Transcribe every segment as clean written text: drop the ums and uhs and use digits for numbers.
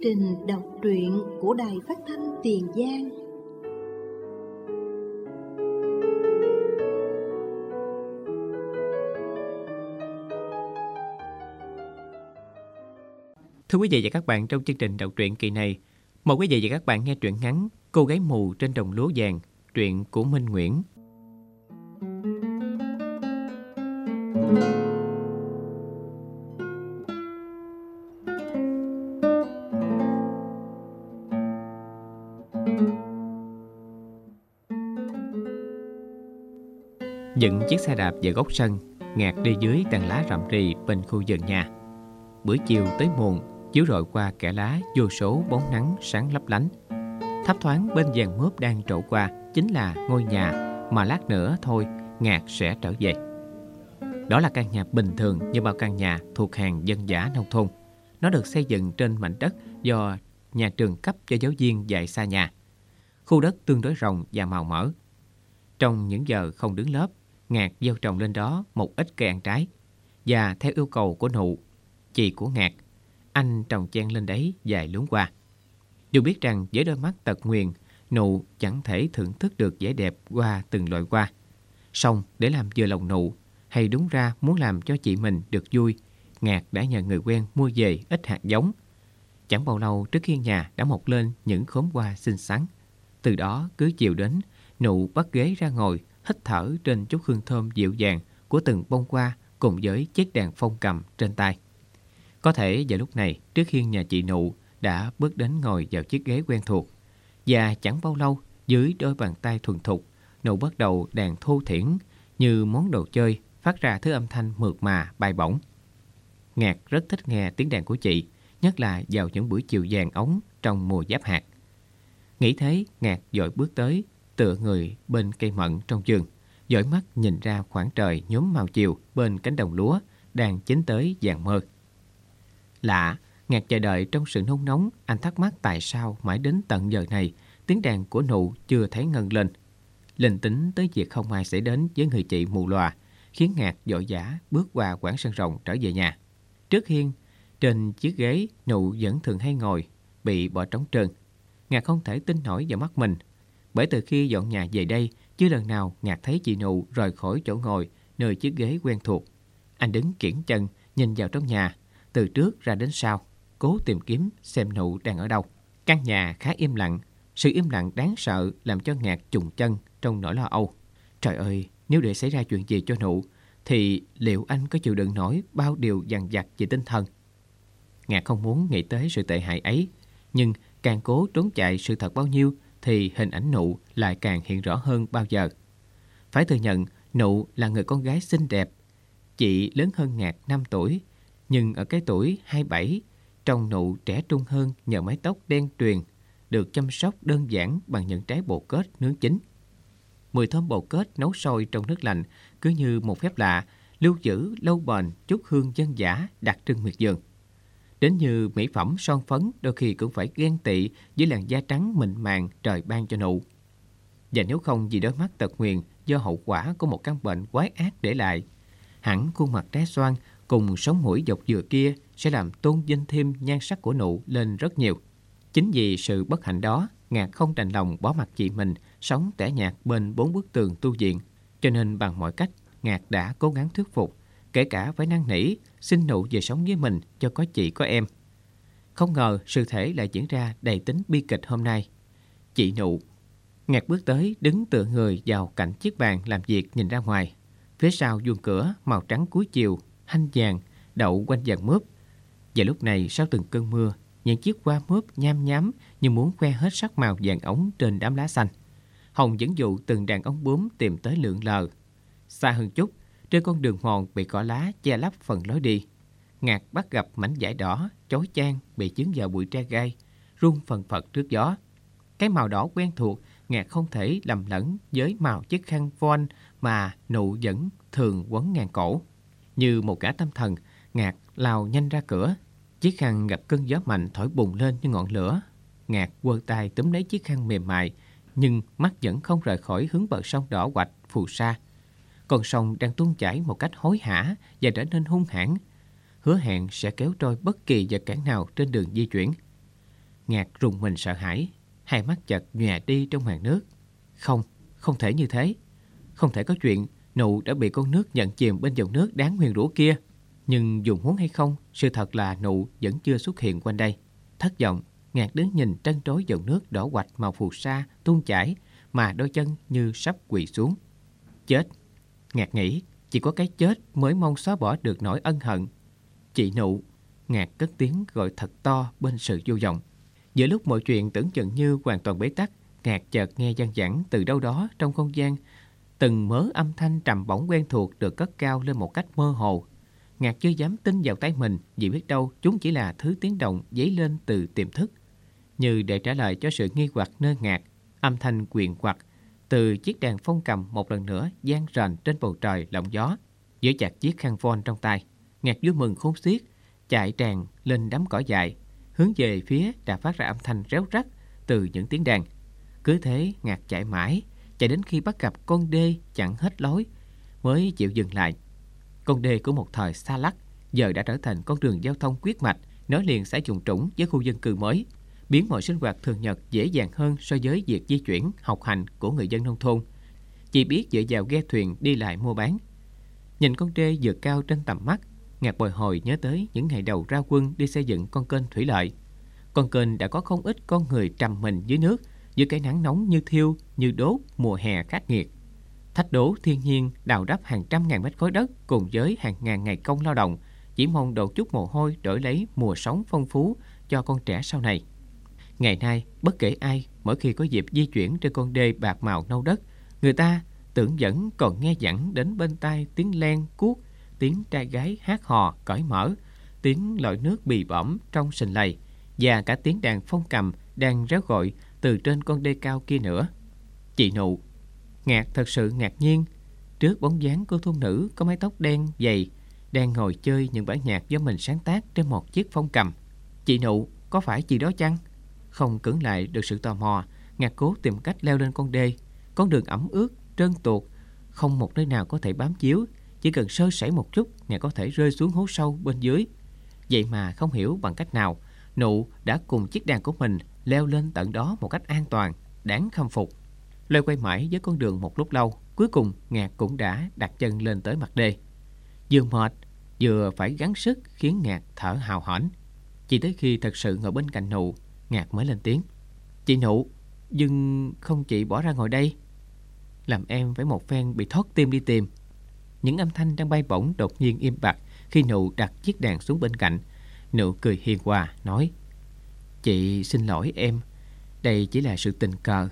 trình đọc truyện của Đài Phát thanh Tiền Giang. Thưa quý vị và các bạn, trong chương trình đọc truyện kỳ này, mời quý vị và các bạn nghe truyện ngắn Cô gái mù trên đồng lúa vàng, truyện của Minh Nguyễn. Dựng chiếc xe đạp về góc sân, Ngạc đi dưới tàn lá rậm rì bên khu vườn nhà. Bữa chiều tới muộn, chiếu rọi qua kẽ lá vô số bóng nắng sáng lấp lánh. Thấp thoáng bên dàn mướp đang trổ qua chính là ngôi nhà mà lát nữa thôi Ngạc sẽ trở về. Đó là căn nhà bình thường như bao căn nhà thuộc hàng dân dã nông thôn. Nó được xây dựng trên mảnh đất do nhà trường cấp cho giáo viên dạy xa nhà. Khu đất tương đối rộng và màu mỡ. Trong những giờ không đứng lớp, Ngạc gieo trồng lên đó một ít cây ăn trái. Và theo yêu cầu của Nụ, chị của Ngạc, anh trồng chen lên đấy vài luống hoa. Dù biết rằng với đôi mắt tật nguyền, Nụ chẳng thể thưởng thức được vẻ đẹp qua từng loại hoa. Song để làm vừa lòng Nụ, hay đúng ra muốn làm cho chị mình được vui, Ngạc đã nhờ người quen mua về ít hạt giống. Chẳng bao lâu trước khi nhà đã mọc lên những khóm hoa xinh xắn. Từ đó cứ chiều đến, Nụ bắt ghế ra ngồi, hít thở trên chút hương thơm dịu dàng của từng bông hoa cùng với chiếc đàn phong cầm trên tay. Có thể vào lúc này, trước hiên nhà chị Nụ đã bước đến ngồi vào chiếc ghế quen thuộc. Và chẳng bao lâu, dưới đôi bàn tay thuần thục, Nụ bắt đầu đàn thô thiển như món đồ chơi, phát ra thứ âm thanh mượt mà bay bổng. Ngạc rất thích nghe tiếng đàn của chị, nhất là vào những buổi chiều vàng óng trong mùa giáp hạt. Nghĩ thế, Ngạc vội bước tới, tựa người bên cây mận trong vườn, dõi mắt nhìn ra khoảng trời nhuốm màu chiều bên cánh đồng lúa đang chín tới vàng mơ. Lạ, Ngạc chờ đợi trong sự nôn nóng, anh thắc mắc tại sao mãi đến tận giờ này tiếng đàn của Nụ chưa thấy ngân lên. Linh tính tới việc không ai sẽ đến với người chị mù lòa, khiến Ngạc vội vã bước qua quảng sân rộng trở về nhà. Trước hiên, trên chiếc ghế Nụ vẫn thường hay ngồi, bị bỏ trống trơn. Ngạc không thể tin nổi vào mắt mình, bởi từ khi dọn nhà về đây, chưa lần nào Ngạc thấy chị Nụ rời khỏi chỗ ngồi nơi chiếc ghế quen thuộc. Anh đứng kiễng chân nhìn vào trong nhà, từ trước ra đến sau, cố tìm kiếm xem Nụ đang ở đâu. Căn nhà khá im lặng, sự im lặng đáng sợ làm cho Ngạc chùng chân trong nỗi lo âu. Trời ơi, nếu để xảy ra chuyện gì cho Nụ, thì liệu anh có chịu đựng nổi bao điều dằn vặt về tinh thần? Ngạc không muốn nghĩ tới sự tệ hại ấy, nhưng càng cố trốn chạy sự thật bao nhiêu thì hình ảnh Nụ lại càng hiện rõ hơn bao giờ. Phải thừa nhận, Nụ là người con gái xinh đẹp. Chị lớn hơn Ngạc 5 tuổi, nhưng ở cái tuổi 27, trông Nụ trẻ trung hơn nhờ mái tóc đen tuyền, được chăm sóc đơn giản bằng những trái bồ kết nướng chín. Mùi thơm bồ kết nấu sôi trong nước lạnh cứ như một phép lạ, lưu giữ lâu bền chút hương dân dã đặc trưng miệt vườn. Đến như mỹ phẩm son phấn đôi khi cũng phải ghen tị với làn da trắng mịn màng trời ban cho Nụ. Và nếu không vì đôi mắt tật nguyền do hậu quả của một căn bệnh quái ác để lại, hẳn khuôn mặt trái xoan cùng sống mũi dọc dừa kia sẽ làm tôn vinh thêm nhan sắc của Nụ lên rất nhiều. Chính vì sự bất hạnh đó, Ngạc không đành lòng bỏ mặc chị mình sống tẻ nhạt bên 4 bức tường tu viện, cho nên bằng mọi cách Ngạc đã cố gắng thuyết phục, kể cả phải năn nỉ xin Nụ về sống với mình cho có chị có em. Không ngờ sự thể lại diễn ra đầy tính bi kịch hôm nay. Chị Nụ. Ngạc bước tới đứng tựa người vào cạnh chiếc bàn làm việc nhìn ra ngoài. Phía sau vuông cửa màu trắng cuối chiều, hanh vàng đậu quanh dàn mướp. Và lúc này sau từng cơn mưa, những chiếc hoa mướp nham nhám như muốn khoe hết sắc màu vàng ống trên đám lá xanh. Hồng dẫn dụ từng đàn ong bướm tìm tới lượn lờ. Xa hơn chút, trên con đường mòn bị cỏ lá che lấp phần lối đi, Ngạc bắt gặp mảnh vải đỏ chói chang bị chướng vào bụi tre gai, rung phần phật trước gió. Cái màu đỏ quen thuộc, Ngạc không thể lầm lẫn với màu chiếc khăn voan mà Nụ vẫn thường quấn ngang cổ. Như một gã tâm thần, Ngạc lao nhanh ra cửa. Chiếc khăn gặp cơn gió mạnh thổi bùng lên như ngọn lửa. Ngạc quơ tay túm lấy chiếc khăn mềm mại, nhưng mắt vẫn không rời khỏi hướng bờ sông đỏ quạch phù sa. Con sông đang tuôn chảy một cách hối hả và trở nên hung hãn, hứa hẹn sẽ kéo trôi bất kỳ vật cản nào trên đường di chuyển. Ngạc rùng mình sợ hãi, hai mắt chợt nhòe đi trong màn nước. Không thể như thế. Không thể có chuyện Nụ đã bị con nước nhận chìm bên dòng nước đáng nguyền rủa kia. Nhưng dù muốn hay không, sự thật là Nụ vẫn chưa xuất hiện quanh đây. Thất vọng, Ngạc đứng nhìn trân trối dòng nước đỏ quạch màu phù sa tuôn chảy, mà đôi chân như sắp quỳ xuống. Chết, Ngạc nghĩ, chỉ có cái chết mới mong xóa bỏ được nỗi ân hận. Chị Nụ, Ngạc cất tiếng gọi thật to bên sự vô vọng. Giữa lúc mọi chuyện tưởng chừng như hoàn toàn bế tắc, Ngạc chợt nghe văng vẳng từ đâu đó trong không gian. Từng mớ âm thanh trầm bổng quen thuộc được cất cao lên một cách mơ hồ. Ngạc chưa dám tin vào tay mình, vì biết đâu chúng chỉ là thứ tiếng động dấy lên từ tiềm thức. Như để trả lời cho sự nghi hoặc nơi Ngạc, âm thanh quyền quặt từ chiếc đàn phong cầm một lần nữa vang rền trên bầu trời lộng gió. Giữ chặt chiếc khăn voan trong tay, Ngạc vui mừng khôn xiết, chạy tràn lên đám cỏ dại, hướng về phía đã phát ra âm thanh réo rắt từ những tiếng đàn. Cứ thế Ngạc chạy mãi, chạy đến khi bắt gặp con đê chặn hết lối mới chịu dừng lại. Con đê của một thời xa lắc giờ đã trở thành con đường giao thông quyết mạch nối liền xã Dùng Trũng với khu dân cư mới, biến mọi sinh hoạt thường nhật dễ dàng hơn so với việc di chuyển học hành của người dân nông thôn, chỉ biết dựa vào ghe thuyền đi lại mua bán. Nhìn con đê vượt cao trên tầm mắt, Ngạc bồi hồi nhớ tới những ngày đầu ra quân đi xây dựng con kênh thủy lợi. Con kênh đã có không ít con người trầm mình dưới nước, dưới cái nắng nóng như thiêu, như đốt mùa hè khắc nghiệt. Thách đố thiên nhiên đào đắp hàng trăm ngàn mét khối đất cùng với hàng ngàn ngày công lao động, chỉ mong đổ chút mồ hôi đổi lấy mùa sống phong phú cho con trẻ sau này. Ngày nay, bất kể ai, mỗi khi có dịp di chuyển trên con đê bạc màu nâu đất, người ta tưởng vẫn còn nghe vẳng đến bên tai tiếng len cuốc, tiếng trai gái hát hò cởi mở, tiếng lội nước bì bõm trong sình lầy, và cả tiếng đàn phong cầm đang réo gọi từ trên con đê cao kia nữa. Chị Nụ. Ngạc thật sự ngạc nhiên trước bóng dáng cô thôn nữ có mái tóc đen dày đang ngồi chơi những bản nhạc do mình sáng tác trên một chiếc phong cầm. Chị Nụ, có phải chị đó chăng? Không cưỡng lại được sự tò mò, Ngạc cố tìm cách leo lên con đê. Con đường ẩm ướt, trơn tuột, không một nơi nào có thể bám víu, chỉ cần sơ sẩy một chút Ngạc có thể rơi xuống hố sâu bên dưới. Vậy mà không hiểu bằng cách nào Nụ đã cùng chiếc đàn của mình leo lên tận đó một cách an toàn, đáng khâm phục. Loay quay mãi với con đường một lúc lâu, cuối cùng Ngạc cũng đã đặt chân lên tới mặt đê. Vừa mệt vừa phải gắng sức khiến Ngạc thở hào hển. Chỉ tới khi thật sự ngồi bên cạnh Nụ, Ngạc mới lên tiếng. Chị Nụ, nhưng không chị bỏ ra ngồi đây, làm em phải một phen bị thót tim đi tìm. Những âm thanh đang bay bổng đột nhiên im bặt khi Nụ đặt chiếc đàn xuống bên cạnh. Nụ cười hiền hòa nói: Chị xin lỗi em, đây chỉ là sự tình cờ.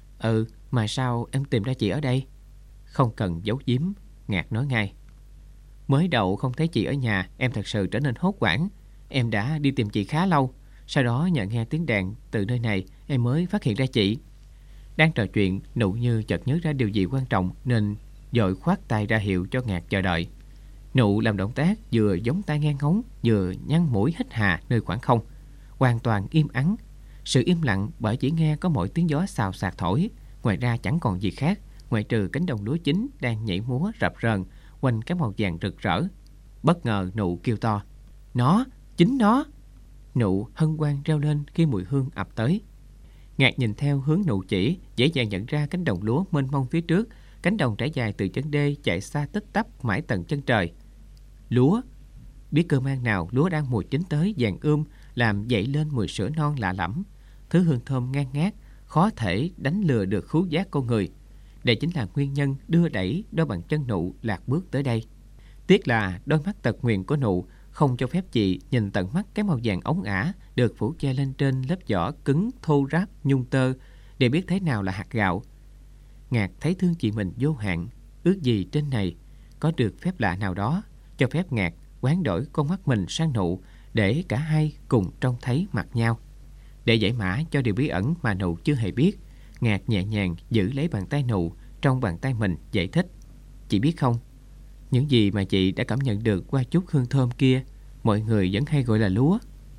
Mà sao em tìm ra chị ở đây? Không cần giấu giếm, Ngạc nói ngay. Mới đầu không thấy chị ở nhà, em thật sự trở nên hốt hoảng. Em đã đi tìm chị khá lâu, sau đó nhận nghe tiếng đàn từ nơi này, em mới phát hiện ra chị. Đang trò chuyện, Nụ như chợt nhớ ra điều gì quan trọng nên vội khoát tay ra hiệu cho Ngạc chờ đợi. Nụ làm động tác vừa giống tai nghe ngóng, vừa nhăn mũi hít hà nơi khoảng không. Hoàn toàn im ắng. Sự im lặng bởi chỉ nghe có mỗi tiếng gió xào xạc thổi, ngoài ra chẳng còn gì khác, ngoại trừ cánh đồng lúa chín đang nhảy múa rập rờn quanh cái màu vàng rực rỡ. Bất ngờ Nụ kêu to: Nó, chính nó! Nụ hân hoan reo lên khi mùi hương ập tới. Ngạc nhìn theo hướng Nụ chỉ, dễ dàng nhận ra cánh đồng lúa mênh mông phía trước. Cánh đồng trải dài từ chân đê chạy xa tích tắp mãi tận chân trời. Lúa! Biết cơ man nào lúa đang mùa chín tới vàng làm dậy lên mùi sữa non lạ lẫm. Thứ hương thơm ngang ngát, khó thể đánh lừa được khứu giác con người. Đây chính là nguyên nhân đưa đẩy đôi bàn chân Nụ lạc bước tới đây. Tiếc là đôi mắt tật nguyền của Nụ không cho phép chị nhìn tận mắt cái màu vàng óng ả được phủ che lên trên lớp vỏ cứng thô ráp nhung tơ để biết thế nào là hạt gạo. Ngạc thấy thương chị mình vô hạn, ước gì trên này có được phép lạ nào đó cho phép Ngạc hoán đổi con mắt mình sang Nụ để cả hai cùng trông thấy mặt nhau. Để giải mã cho điều bí ẩn mà Nụ chưa hề biết, Ngạc nhẹ nhàng giữ lấy bàn tay Nụ trong bàn tay mình giải thích. Chị biết không, những gì mà chị đã cảm nhận được qua chút hương thơm kia, mọi người vẫn hay gọi là lúa.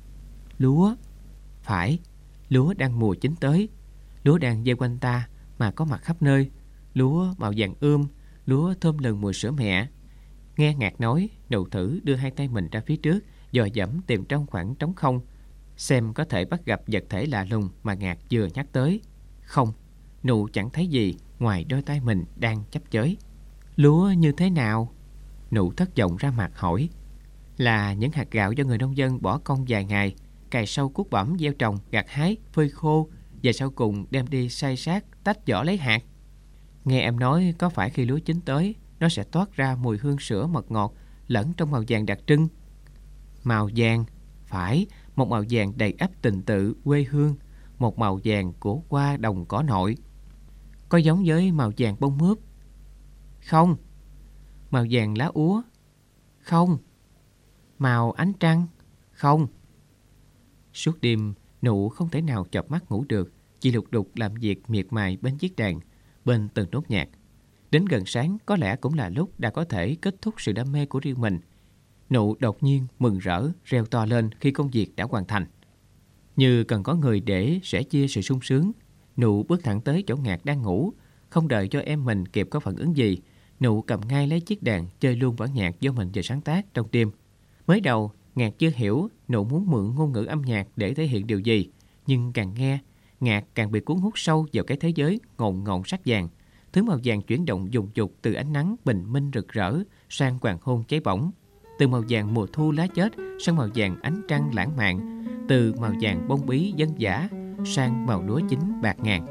Lúa? Phải, lúa đang mùa chín tới. Lúa đang dây quanh ta mà có mặt khắp nơi. Lúa màu vàng lúa thơm lừng mùi sữa mẹ. Nghe Ngạc nói, Nụ thử đưa hai tay mình ra phía trước, dò dẫm tìm trong khoảng trống không. xem có thể bắt gặp vật thể lạ lùng mà Ngạc vừa nhắc tới. Không, Nụ chẳng thấy gì ngoài đôi tay mình đang chấp chới. Lúa như thế nào? Nụ thất vọng ra mặt hỏi. Là những hạt gạo do người nông dân bỏ công vài ngày, cày sâu cuốc bẩm, gieo trồng, gặt hái, phơi khô và sau cùng đem đi xay sát, tách vỏ lấy hạt. Nghe em nói có phải khi lúa chín tới, nó sẽ toát ra mùi hương sữa mật ngọt lẫn trong màu vàng đặc trưng. Màu vàng, phải, một màu vàng đầy ắp tình tự quê hương, một màu vàng của hoa đồng cỏ nội. Có giống với màu vàng bông mướp? Không. Màu vàng lá úa? Không. Màu ánh trăng? Không. Suốt đêm, Nụ không thể nào chợp mắt ngủ được, chỉ lục đục làm việc miệt mài bên chiếc đàn, bên từng nốt nhạc. Đến gần sáng có lẽ cũng là lúc đã có thể kết thúc sự đam mê của riêng mình. Nụ đột nhiên mừng rỡ, reo to lên khi công việc đã hoàn thành. Như cần có người để sẻ chia sự sung sướng, Nụ bước thẳng tới chỗ Ngạc đang ngủ. Không đợi cho em mình kịp có phản ứng gì, Nụ cầm ngay lấy chiếc đàn chơi luôn bản nhạc do mình vừa sáng tác trong đêm. Mới đầu Ngạc chưa hiểu Nụ muốn mượn ngôn ngữ âm nhạc để thể hiện điều gì, nhưng càng nghe, Ngạc càng bị cuốn hút sâu vào cái thế giới ngồn ngộn sắc vàng. Thứ màu vàng chuyển động dùng dục từ ánh nắng bình minh rực rỡ sang hoàng hôn cháy bỏng, từ màu vàng mùa thu lá chết sang màu vàng ánh trăng lãng mạn, từ màu vàng bông bí dân dã sang màu lúa chín bạc ngàn.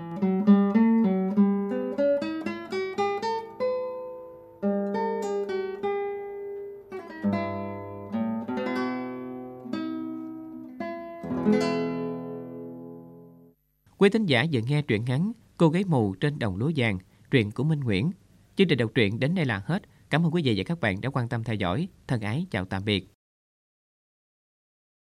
Quý thính giả vừa nghe truyện ngắn Cô gái mù trên đồng lúa vàng, truyện của Minh Nguyễn. Chương trình đọc truyện đến đây là hết. Cảm ơn quý vị và các bạn đã quan tâm theo dõi. Thân ái chào tạm biệt.